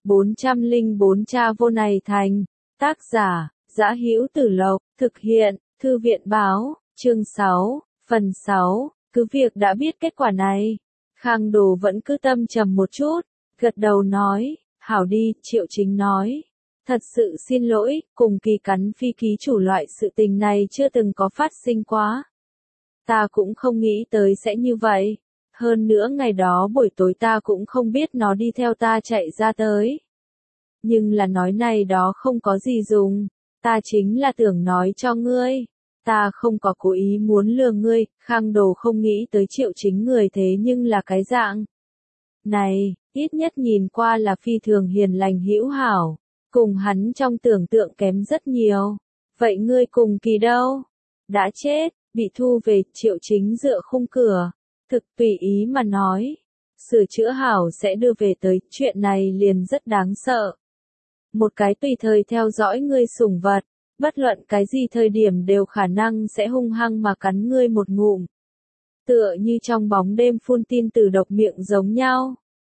404 Cha vô này thành. Tác giả, Dã Hữu Tử Lộc, thực hiện, Thư viện báo, chương 6, phần 6, cứ việc đã biết kết quả này. Khang Đồ vẫn cứ tâm trầm một chút, gật đầu nói, hảo đi, Triệu Chính nói. Thật sự xin lỗi, cùng Kỳ cắn phi ký chủ loại sự tình này chưa từng có phát sinh quá. Ta cũng không nghĩ tới sẽ như vậy. Hơn nữa ngày đó buổi tối ta cũng không biết nó đi theo ta chạy ra tới. Nhưng là nói này đó không có gì dùng. Ta chính là tưởng nói cho ngươi. Ta không có cố ý muốn lừa ngươi. Khang Đồ không nghĩ tới Triệu Chính người thế nhưng là cái dạng này, ít nhất nhìn qua là phi thường hiền lành hữu hảo. Cùng hắn trong tưởng tượng kém rất nhiều. Vậy ngươi cùng Kỳ đâu? Đã chết, bị thu về. Triệu Chính dựa khung cửa. Thực tùy ý mà nói. Sửa chữa hảo sẽ đưa về tới. Chuyện này liền rất đáng sợ. Một cái tùy thời theo dõi ngươi sủng vật. Bất luận cái gì thời điểm đều khả năng sẽ hung hăng mà cắn ngươi một ngụm. Tựa như trong bóng đêm phun tin từ độc miệng giống nhau.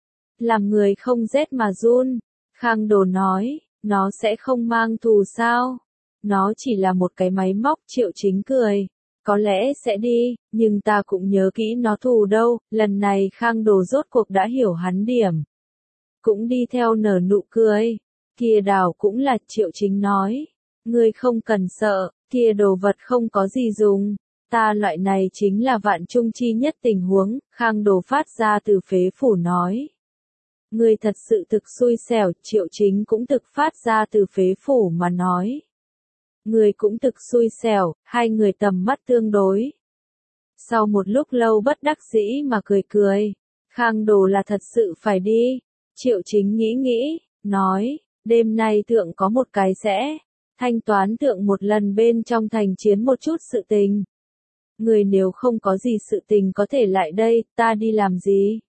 Làm người không rét mà run. Khang Đồ nói, nó sẽ không mang thù sao? Nó chỉ là một cái máy móc. Triệu Chính cười. Có lẽ sẽ đi, nhưng ta cũng nhớ kỹ nó thù đâu. Lần này Khang Đồ rốt cuộc đã hiểu hắn điểm. Cũng đi theo nở nụ cười. Kia đảo cũng là. Triệu Chính nói. Ngươi không cần sợ, kia đồ vật không có gì dùng. Ta loại này chính là vạn trung chi nhất tình huống. Khang Đồ phát ra từ phế phủ nói. Ngươi thật sự thực xui xẻo. Triệu Chính cũng thực phát ra từ phế phủ mà nói. Người cũng thực xui xẻo. Hai người tầm mắt tương đối. Sau một lúc lâu bất đắc dĩ mà cười cười. Khang Đồ là thật sự phải đi. Triệu Chính nghĩ, nói, đêm nay thượng có một cái sẽ thanh toán thượng một lần bên trong thành chiến một chút sự tình. Người nếu không có gì sự tình có thể lại đây, ta đi làm gì?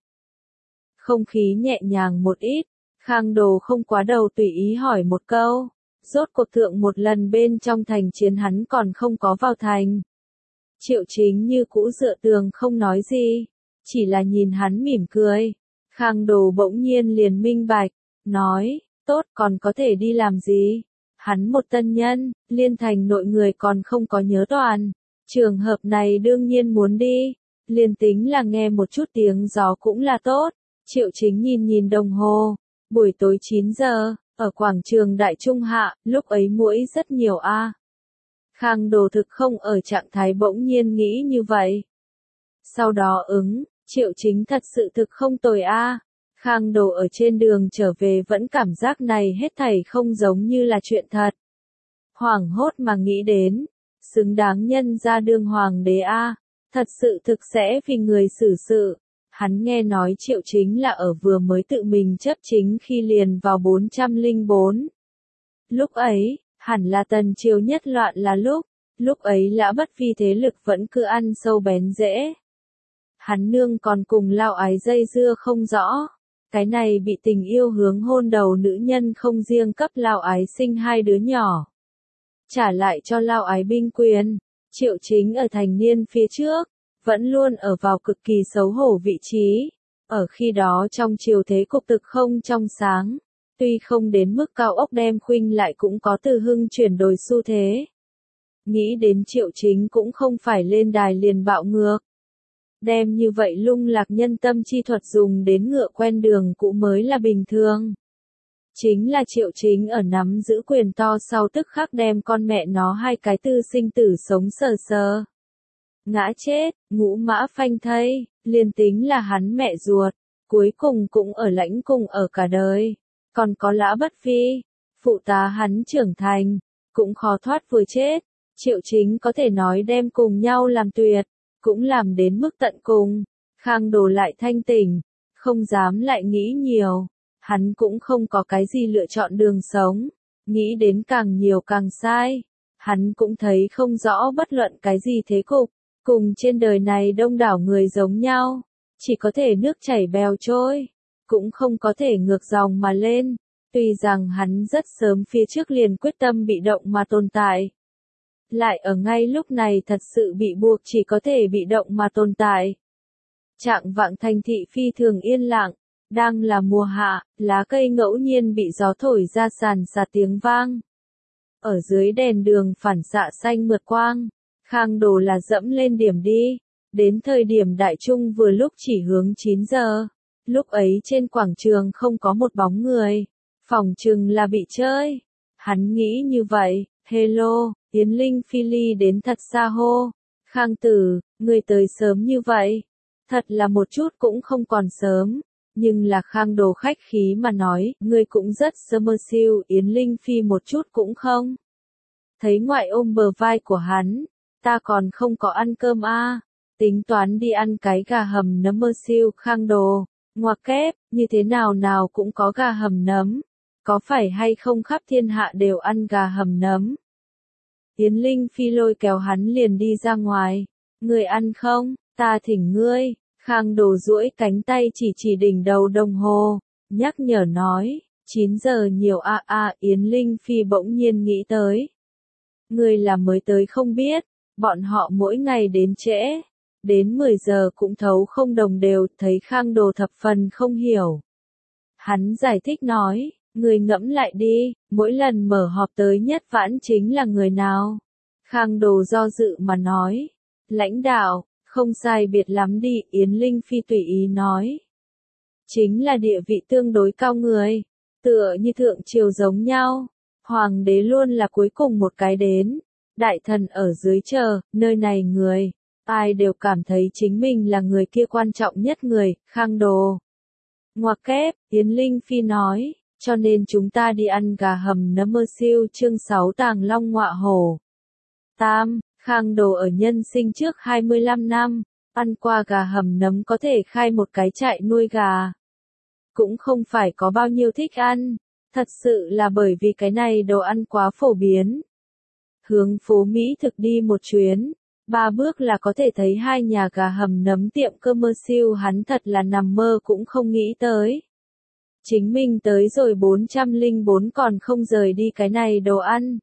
Không khí nhẹ nhàng một ít. Khang Đồ không quá đầu tùy ý hỏi một câu. Rốt cuộc thượng một lần bên trong thành chiến hắn còn không có vào thành. Triệu Chính như cũ dựa tường không nói gì. Chỉ là nhìn hắn mỉm cười. Khang Đồ bỗng nhiên liền minh bạch. Nói, tốt còn có thể đi làm gì? Hắn một tân nhân, liên thành nội người còn không có nhớ toàn. Trường hợp này đương nhiên muốn đi. Liên tính là nghe một chút tiếng gió cũng là tốt. Triệu Chính nhìn đồng hồ. Buổi tối 9 giờ, ở quảng trường Đại Trung Hạ, lúc ấy muỗi rất nhiều a. Khang Đồ thực không ở trạng thái bỗng nhiên nghĩ như vậy. Sau đó Triệu Chính thật sự thực không tồi a. Khang Đồ ở trên đường trở về vẫn cảm giác này hết thảy không giống như là chuyện thật. Hoảng hốt mà nghĩ đến, xứng đáng nhân ra đương hoàng đế a, thật sự thực sẽ vì người xử sự. Hắn nghe nói Triệu Chính là ở vừa mới tự mình chấp chính khi liền vào 404. Lúc ấy, hẳn là tần triều nhất loạn là lúc ấy Lã Bất Vi thế lực vẫn cứ ăn sâu bén rễ. Hắn nương còn cùng Lao Ái dây dưa không rõ. Cái này bị tình yêu hướng hôn đầu nữ nhân không riêng cấp Lao Ái sinh hai đứa nhỏ. Trả lại cho Lao Ái binh quyền. Triệu Chính ở thành niên phía trước, vẫn luôn ở vào cực kỳ xấu hổ vị trí. Ở khi đó trong triều thế cục thực không trong sáng. Tuy không đến mức cao ốc đem khuynh lại cũng có từ hưng chuyển đổi xu thế. Nghĩ đến Triệu Chính cũng không phải lên đài liền bạo ngược. Đem như vậy lung lạc nhân tâm chi thuật dùng đến ngựa quen đường cũ mới là bình thường. Chính là Triệu Chính ở nắm giữ quyền to sau tức khắc đem con mẹ nó hai cái tư sinh tử sống sờ sờ. Ngã chết, ngũ mã phanh thây, liền tính là hắn mẹ ruột, cuối cùng cũng ở lãnh cung ở cả đời. Còn có Lã Bất Vi, phụ tá hắn trưởng thành, cũng khó thoát vừa chết. Triệu Chính có thể nói đem cùng nhau làm tuyệt, cũng làm đến mức tận cùng. Khang Đồ lại thanh tỉnh, không dám lại nghĩ nhiều. Hắn cũng không có cái gì lựa chọn đường sống, nghĩ đến càng nhiều càng sai. Hắn cũng thấy không rõ bất luận cái gì thế cục, cùng trên đời này đông đảo người giống nhau, chỉ có thể nước chảy bèo trôi, cũng không có thể ngược dòng mà lên. Tuy rằng hắn rất sớm phía trước liền quyết tâm bị động mà tồn tại, lại ở ngay lúc này thật sự bị buộc chỉ có thể bị động mà tồn tại. Trạng vạng thành thị phi thường yên lặng, Đang là mùa hạ, lá cây ngẫu nhiên bị gió thổi ra sàn sạt tiếng vang. Ở dưới đèn đường phản xạ xanh mượt quang, Khang Đồ là dẫm lên điểm đi. Đến thời điểm đại trung vừa lúc chỉ hướng 9 giờ. Lúc ấy trên quảng trường không có một bóng người. Phỏng chừng là bị chơi. Hắn nghĩ như vậy. Hello, Yến Linh Phi Ly đến thật xa hô. Khang tử, người tới sớm như vậy. Thật là một chút cũng không còn sớm. Nhưng là Khang Đồ khách khí mà nói, người cũng rất summer siêu. Yến Linh Phi một chút cũng không. Thấy ngoại ôm bờ vai của hắn. Ta còn không có ăn cơm à. Tính toán đi ăn cái gà hầm nấm mơ siêu. Khang Đồ, ngoặc kép, như thế nào nào cũng có gà hầm nấm. Có phải hay không khắp thiên hạ đều ăn gà hầm nấm? Yến Linh Phi lôi kéo hắn liền đi ra ngoài. Người ăn không? Ta thỉnh ngươi. Khang Đồ duỗi cánh tay chỉ đỉnh đầu đồng hồ. Nhắc nhở nói. 9 giờ nhiều Yến Linh Phi bỗng nhiên nghĩ tới. Người là mới tới không biết. Bọn họ mỗi ngày đến trễ. Đến 10 giờ cũng thấu không đồng đều. Thấy Khang Đồ thập phần không hiểu. Hắn giải thích nói. Người ngẫm lại đi, mỗi lần mở họp tới nhất vãn chính là người nào? Khang Đồ do dự mà nói. Lãnh đạo, không sai biệt lắm đi, Yến Linh Phi tùy ý nói. Chính là địa vị tương đối cao người, tựa như thượng triều giống nhau. Hoàng đế luôn là cuối cùng một cái đến, đại thần ở dưới chờ, nơi này người, ai đều cảm thấy chính mình là người kia quan trọng nhất người, Khang Đồ. Ngoặc kép, Yến Linh Phi nói. Cho nên chúng ta đi ăn gà hầm nấm mơ siêu chương 6 Tàng Long Ngọa Hổ. Tam, Khang Đồ ở nhân sinh trước 25 năm, ăn qua gà hầm nấm có thể khai một cái trại nuôi gà. Cũng không phải có bao nhiêu thích ăn, thật sự là bởi vì cái này đồ ăn quá phổ biến. Hướng phố Mỹ thực đi một chuyến, 3 bước là có thể thấy 2 nhà gà hầm nấm tiệm cơm mơ siêu hắn thật là nằm mơ cũng không nghĩ tới. Chính mình tới rồi 404 còn không rời đi cái này đồ ăn.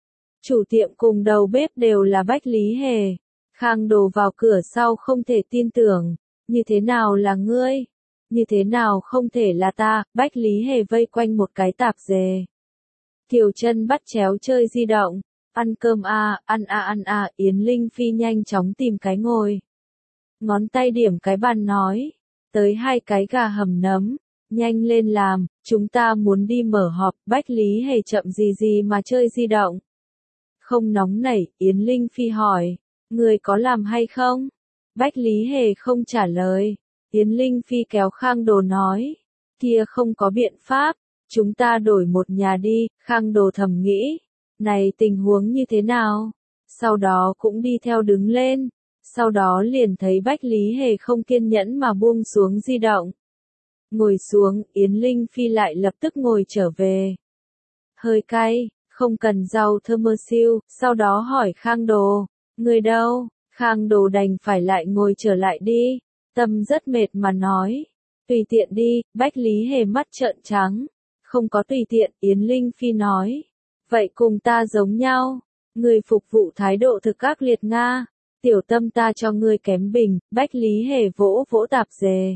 Chủ tiệm cùng đầu bếp đều là Bách Lý Hề. Khang Đồ vào cửa sau không thể tin tưởng. Như thế nào là ngươi? Như thế nào không thể là ta? Bách Lý Hề vây quanh một cái tạp dề. Kiều Chân bắt chéo chơi di động. Ăn cơm ăn Yến Linh Phi nhanh chóng tìm cái ngồi. Ngón tay điểm cái bàn nói. Tới 2 cái gà hầm nấm. Nhanh lên làm, chúng ta muốn đi mở họp, Bách Lý Hề chậm gì mà chơi di động. Không nóng nảy, Yến Linh Phi hỏi, người có làm hay không? Bách Lý Hề không trả lời, Yến Linh Phi kéo Khang Đồ nói, kia không có biện pháp, chúng ta đổi một nhà đi, Khang Đồ thầm nghĩ, này tình huống như thế nào? Sau đó cũng đi theo đứng lên, sau đó liền thấy Bách Lý Hề không kiên nhẫn mà buông xuống di động. Ngồi xuống, Yến Linh Phi lại lập tức ngồi trở về. Hơi cay, không cần rau thơm mơ siêu, sau đó hỏi Khang Đồ, người đâu? Khang Đồ đành phải lại ngồi trở lại đi. Tâm rất mệt mà nói, tùy tiện đi, Bách Lý Hề mắt trợn trắng. Không có tùy tiện, Yến Linh Phi nói. Vậy cùng ta giống nhau, người phục vụ thái độ thực ác liệt Nga. Tiểu Tâm ta cho ngươi kém bình, Bách Lý Hề vỗ vỗ tạp dề.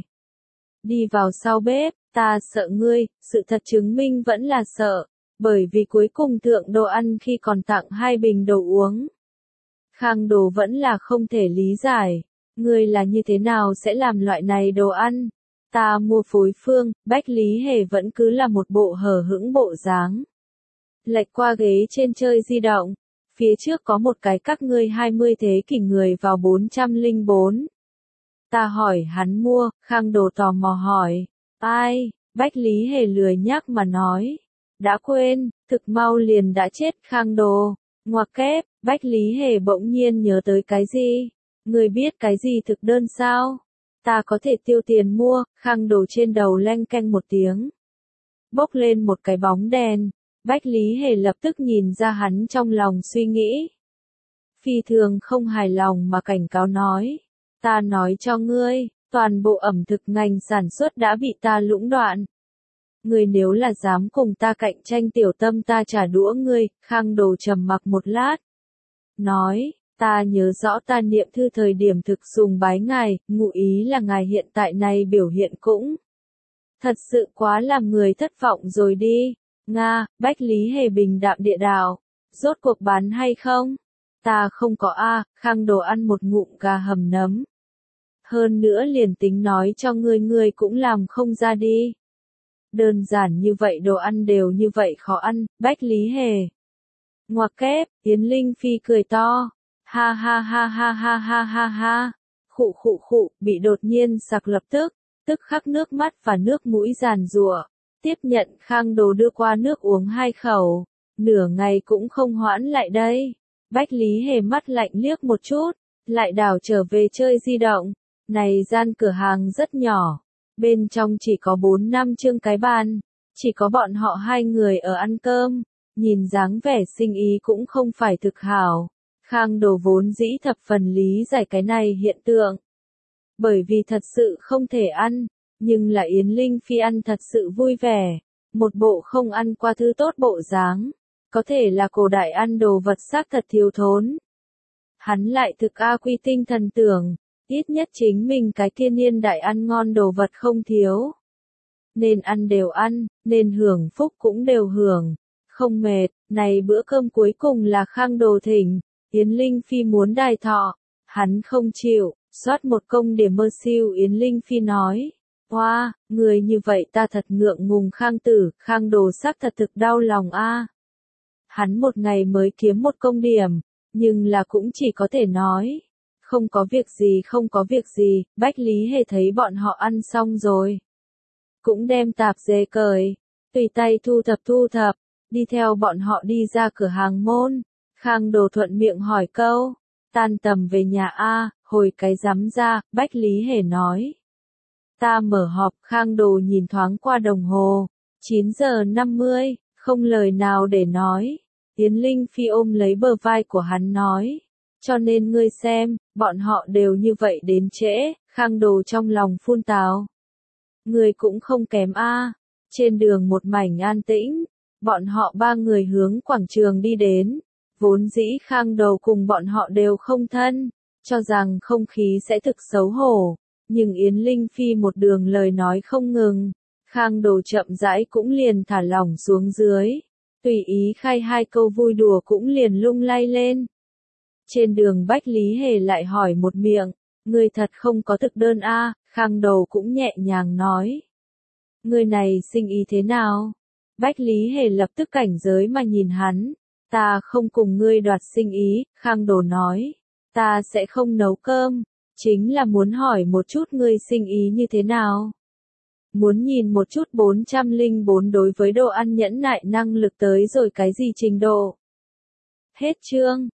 Đi vào sau bếp, ta sợ ngươi, sự thật chứng minh vẫn là sợ, bởi vì cuối cùng thượng đồ ăn khi còn tặng 2 bình đồ uống. Khang Đồ vẫn là không thể lý giải, ngươi là như thế nào sẽ làm loại này đồ ăn? Ta mua phối phương, Bách Lý Hề vẫn cứ là một bộ hờ hững bộ dáng. Lệch qua ghế trên chơi di động, phía trước có một cái các ngươi 20 thế kỷ người vào 404. Ta hỏi hắn mua, Khang Đồ tò mò hỏi. Ai? Bách Lý Hề lười nhắc mà nói. Đã quên, thực mau liền đã chết Khang Đồ. Ngoặc kép, Bách Lý Hề bỗng nhiên nhớ tới cái gì? Người biết cái gì thực đơn sao? Ta có thể tiêu tiền mua, Khang Đồ trên đầu leng keng một tiếng. Bốc lên một cái bóng đèn. Bách Lý Hề lập tức nhìn ra hắn trong lòng suy nghĩ. Phi thường không hài lòng mà cảnh cáo nói. Ta nói cho ngươi, toàn bộ ẩm thực ngành sản xuất đã bị ta lũng đoạn. Ngươi nếu là dám cùng ta cạnh tranh Tiểu Tâm ta trả đũa ngươi, Khang Đồ trầm mặc một lát. Nói, ta nhớ rõ ta niệm thư thời điểm thực sùng bái ngài, ngụ ý là ngài hiện tại này biểu hiện cũng Thật sự quá làm người thất vọng rồi đi. Nga, Bách Lý Hề bình đạm địa đạo. Rốt cuộc bán hay không? Ta không có a. Khang Đồ ăn một ngụm gà hầm nấm. Hơn nữa liền tính nói cho ngươi cũng làm không ra đi. Đơn giản như vậy đồ ăn đều như vậy khó ăn, Bách Lý Hề. Ngoặc kép, Yến Linh Phi cười to. Ha ha ha ha ha ha ha ha. Khụ, bị đột nhiên sặc lập tức khắc nước mắt và nước mũi giàn giụa. Tiếp nhận Khang Đồ đưa qua nước uống 2 khẩu. Nửa ngày cũng không hoãn lại đây. Bách Lý Hề mắt lạnh liếc một chút, lại đảo trở về chơi di động. Này gian cửa hàng rất nhỏ. Bên trong chỉ có 4-5 chương cái bàn. Chỉ có bọn họ 2 người ở ăn cơm. Nhìn dáng vẻ sinh ý cũng không phải thực hảo. Khang Đồ vốn dĩ thập phần lý giải cái này hiện tượng. Bởi vì thật sự không thể ăn. Nhưng là Yến Linh Phi ăn thật sự vui vẻ. Một bộ không ăn qua thứ tốt bộ dáng. Có thể là cổ đại ăn đồ vật xác thật thiếu thốn. Hắn lại thực quy tinh thần tưởng. Ít nhất chính mình cái kia niên đại ăn ngon đồ vật không thiếu. Nên ăn đều ăn, nên hưởng phúc cũng đều hưởng. Không mệt, này bữa cơm cuối cùng là Khang Đồ thỉnh. Yến Linh Phi muốn đài thọ. Hắn không chịu, soát một công điểm mơ siêu Yến Linh Phi nói. Hoa, người như vậy ta thật ngượng ngùng Khang tử, Khang Đồ xác thật thực đau lòng a. Hắn một ngày mới kiếm một công điểm, nhưng là cũng chỉ có thể nói. Không có việc gì, Bách Lý Hề thấy bọn họ ăn xong rồi. Cũng đem tạp dề cởi, tùy tay thu thập, đi theo bọn họ đi ra cửa hàng môn. Khang Đồ thuận miệng hỏi câu, tan tầm về nhà a, hồi cái rắm ra, Bách Lý Hề nói. Ta mở họp, Khang Đồ nhìn thoáng qua đồng hồ, 9 giờ 50, không lời nào để nói. Yến Linh Phi ôm lấy bờ vai của hắn nói. Cho nên ngươi xem, bọn họ đều như vậy đến trễ, Khang Đồ trong lòng phun tào. Ngươi cũng không kém a. Trên đường một mảnh an tĩnh, bọn họ 3 người hướng quảng trường đi đến. Vốn dĩ Khang Đồ cùng bọn họ đều không thân, cho rằng không khí sẽ thực xấu hổ. Nhưng Yến Linh Phi một đường lời nói không ngừng, Khang Đồ chậm rãi cũng liền thả lỏng xuống dưới. Tùy ý khai 2 câu vui đùa cũng liền lung lay lên. Trên đường Bách Lý Hề lại hỏi một miệng, ngươi thật không có thực đơn a? Khang Đồ cũng nhẹ nhàng nói. Ngươi này sinh ý thế nào? Bách Lý Hề lập tức cảnh giới mà nhìn hắn. Ta không cùng ngươi đoạt sinh ý, Khang Đồ nói. Ta sẽ không nấu cơm, chính là muốn hỏi một chút ngươi sinh ý như thế nào. Muốn nhìn một chút 404 đối với đồ ăn nhẫn nại năng lực tới rồi cái gì trình độ. Hết chương.